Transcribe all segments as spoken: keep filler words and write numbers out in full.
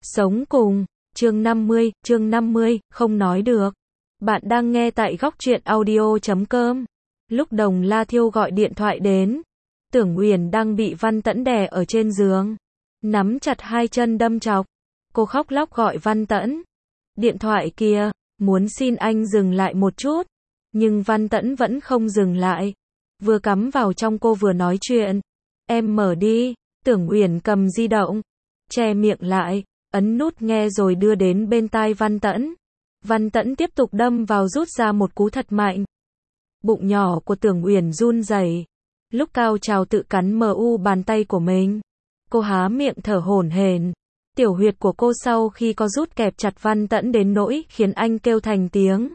Sống cùng, chương năm mươi, chương năm mươi, không nói được. Bạn đang nghe tại góc truyện audio chấm com. Lúc Đồng La Thiêu gọi điện thoại đến, Tưởng Uyển đang bị Văn Tẫn đè ở trên giường, nắm chặt hai chân đâm chọc. Cô khóc lóc gọi Văn Tẫn. Điện thoại kia, muốn xin anh dừng lại một chút, nhưng Văn Tẫn vẫn không dừng lại. Vừa cắm vào trong cô vừa nói chuyện. Em mở đi. Tưởng Uyển cầm di động, che miệng lại, ấn nút nghe rồi đưa đến bên tai Văn Tẫn. Văn Tẫn tiếp tục đâm vào, rút ra một cú thật mạnh. Bụng nhỏ của Tưởng Uyển run rẩy. Lúc cao trào tự cắn mờ u bàn tay của mình. Cô há miệng thở hổn hển. Tiểu huyệt của cô sau khi có rút kẹp chặt Văn Tẫn đến nỗi khiến anh kêu thành tiếng.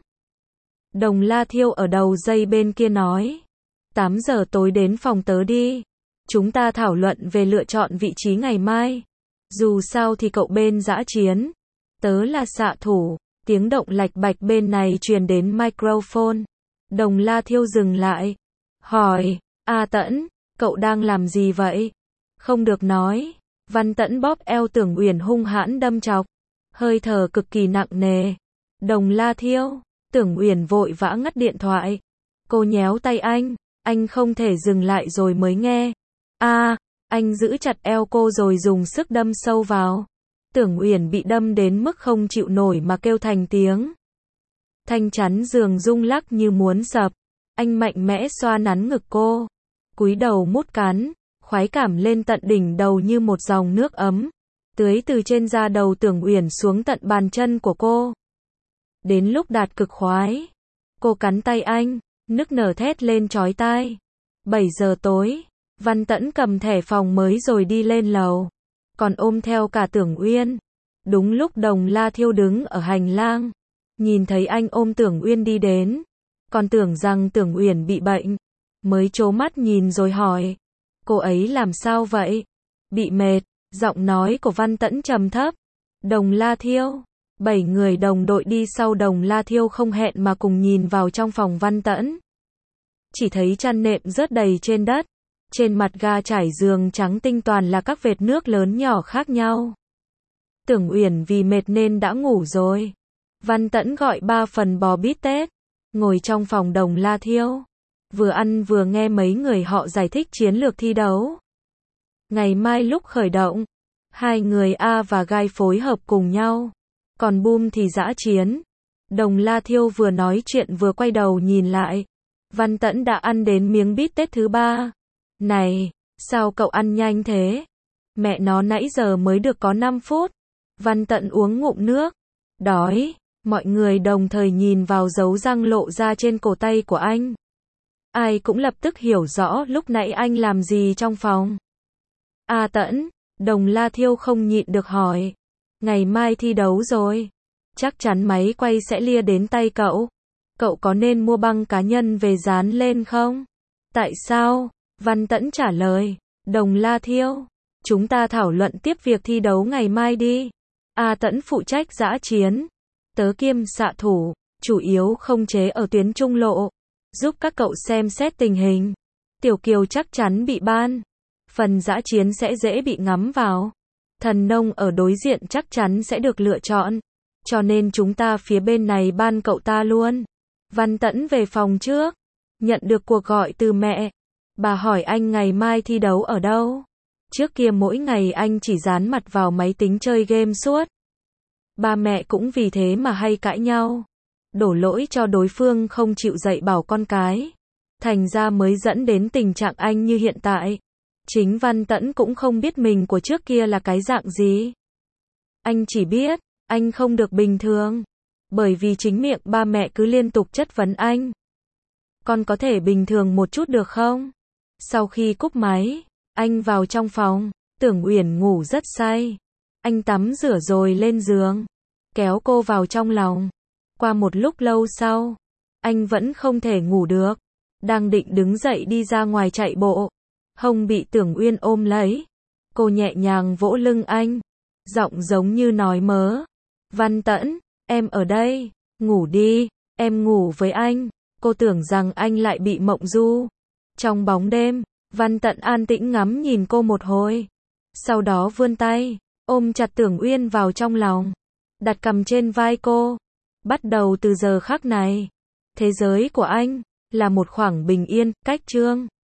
Đồng La Thiêu ở đầu dây bên kia nói. tám giờ tối đến phòng tớ đi. Chúng ta thảo luận về lựa chọn vị trí ngày mai. Dù sao thì cậu bên dã chiến, tớ là xạ thủ. Tiếng động lạch bạch bên này truyền đến microphone. Đồng La Thiêu dừng lại, hỏi, A Tẫn, cậu đang làm gì vậy? Không được nói. Văn Tẫn bóp eo Tưởng Uyển hung hãn đâm chọc, hơi thở cực kỳ nặng nề. Đồng La Thiêu. Tưởng Uyển vội vã ngắt điện thoại. Cô nhéo tay anh, anh không thể dừng lại rồi mới nghe. A, à, anh giữ chặt eo cô rồi dùng sức đâm sâu vào. Tưởng Uyển bị đâm đến mức không chịu nổi mà kêu thành tiếng. Thanh chắn giường rung lắc như muốn sập. Anh mạnh mẽ xoa nắn ngực cô, cúi đầu mút cắn, khoái cảm lên tận đỉnh đầu như một dòng nước ấm, tưới từ trên da đầu Tưởng Uyển xuống tận bàn chân của cô. Đến lúc đạt cực khoái, cô cắn tay anh, nức nở thét lên chói tai. bảy giờ tối, Văn Tẫn cầm thẻ phòng mới rồi đi lên lầu, còn ôm theo cả Tưởng Uyên. Đúng lúc Đồng La Thiêu đứng ở hành lang, nhìn thấy anh ôm Tưởng Uyên đi đến, còn tưởng rằng Tưởng Uyển bị bệnh, mới trố mắt nhìn rồi hỏi, cô ấy làm sao vậy? Bị mệt. Giọng nói của Văn Tẫn trầm thấp. Đồng La Thiêu. Bảy người đồng đội đi sau Đồng La Thiêu không hẹn mà cùng nhìn vào trong phòng Văn Tẫn. Chỉ thấy chăn nệm rớt đầy trên đất, trên mặt ga trải giường trắng tinh toàn là các vệt nước lớn nhỏ khác nhau. Tưởng Uyển vì mệt nên đã ngủ rồi. Văn Tẫn gọi ba phần bò bít tết, ngồi trong phòng Đồng La Thiêu, vừa ăn vừa nghe mấy người họ giải thích chiến lược thi đấu. Ngày mai lúc khởi động, hai người A và Gai phối hợp cùng nhau, còn Boom thì dã chiến. Đồng La Thiêu vừa nói chuyện vừa quay đầu nhìn lại. Văn Tẫn đã ăn đến miếng bít tết thứ ba. Này, sao cậu ăn nhanh thế? Mẹ nó nãy giờ mới được có năm phút. Văn Tẫn uống ngụm nước. Đói. Mọi người đồng thời nhìn vào dấu răng lộ ra trên cổ tay của anh. Ai cũng lập tức hiểu rõ lúc nãy anh làm gì trong phòng. A Tẫn, Đồng La Thiêu không nhịn được hỏi. Ngày mai thi đấu rồi. Chắc chắn máy quay sẽ lia đến tay cậu. Cậu có nên mua băng cá nhân về dán lên không? Tại sao? Văn Tẫn trả lời. Đồng La Thiêu, chúng ta thảo luận tiếp việc thi đấu ngày mai đi. A Tẫn phụ trách dã chiến. Tớ kiêm xạ thủ, chủ yếu khống chế ở tuyến trung lộ, giúp các cậu xem xét tình hình. Tiểu Kiều chắc chắn bị ban. Phần dã chiến sẽ dễ bị ngắm vào. Thần nông ở đối diện chắc chắn sẽ được lựa chọn. Cho nên chúng ta phía bên này ban cậu ta luôn. Văn Tẫn về phòng trước, nhận được cuộc gọi từ mẹ. Bà hỏi anh ngày mai thi đấu ở đâu. Trước kia mỗi ngày anh chỉ dán mặt vào máy tính chơi game suốt. Ba mẹ cũng vì thế mà hay cãi nhau, đổ lỗi cho đối phương không chịu dạy bảo con cái. Thành ra mới dẫn đến tình trạng anh như hiện tại. Chính Văn Tẫn cũng không biết mình của trước kia là cái dạng gì. Anh chỉ biết, anh không được bình thường. Bởi vì chính miệng ba mẹ cứ liên tục chất vấn anh. Con có thể bình thường một chút được không? Sau khi cúp máy, anh vào trong phòng. Tưởng Uyển ngủ rất say. Anh tắm rửa rồi lên giường, kéo cô vào trong lòng. Qua một lúc lâu sau, anh vẫn không thể ngủ được. Đang định đứng dậy đi ra ngoài chạy bộ, hông bị Tưởng Uyên ôm lấy. Cô nhẹ nhàng vỗ lưng anh, giọng giống như nói mớ. Văn Tẫn, em ở đây, ngủ đi, em ngủ với anh. Cô tưởng rằng anh lại bị mộng du. Trong bóng đêm, Văn Tẫn an tĩnh ngắm nhìn cô một hồi. Sau đó vươn tay, ôm chặt Tưởng Uyên vào trong lòng, đặt cằm trên vai cô. Bắt đầu từ giờ khắc này, thế giới của anh là một khoảng bình yên, cách chương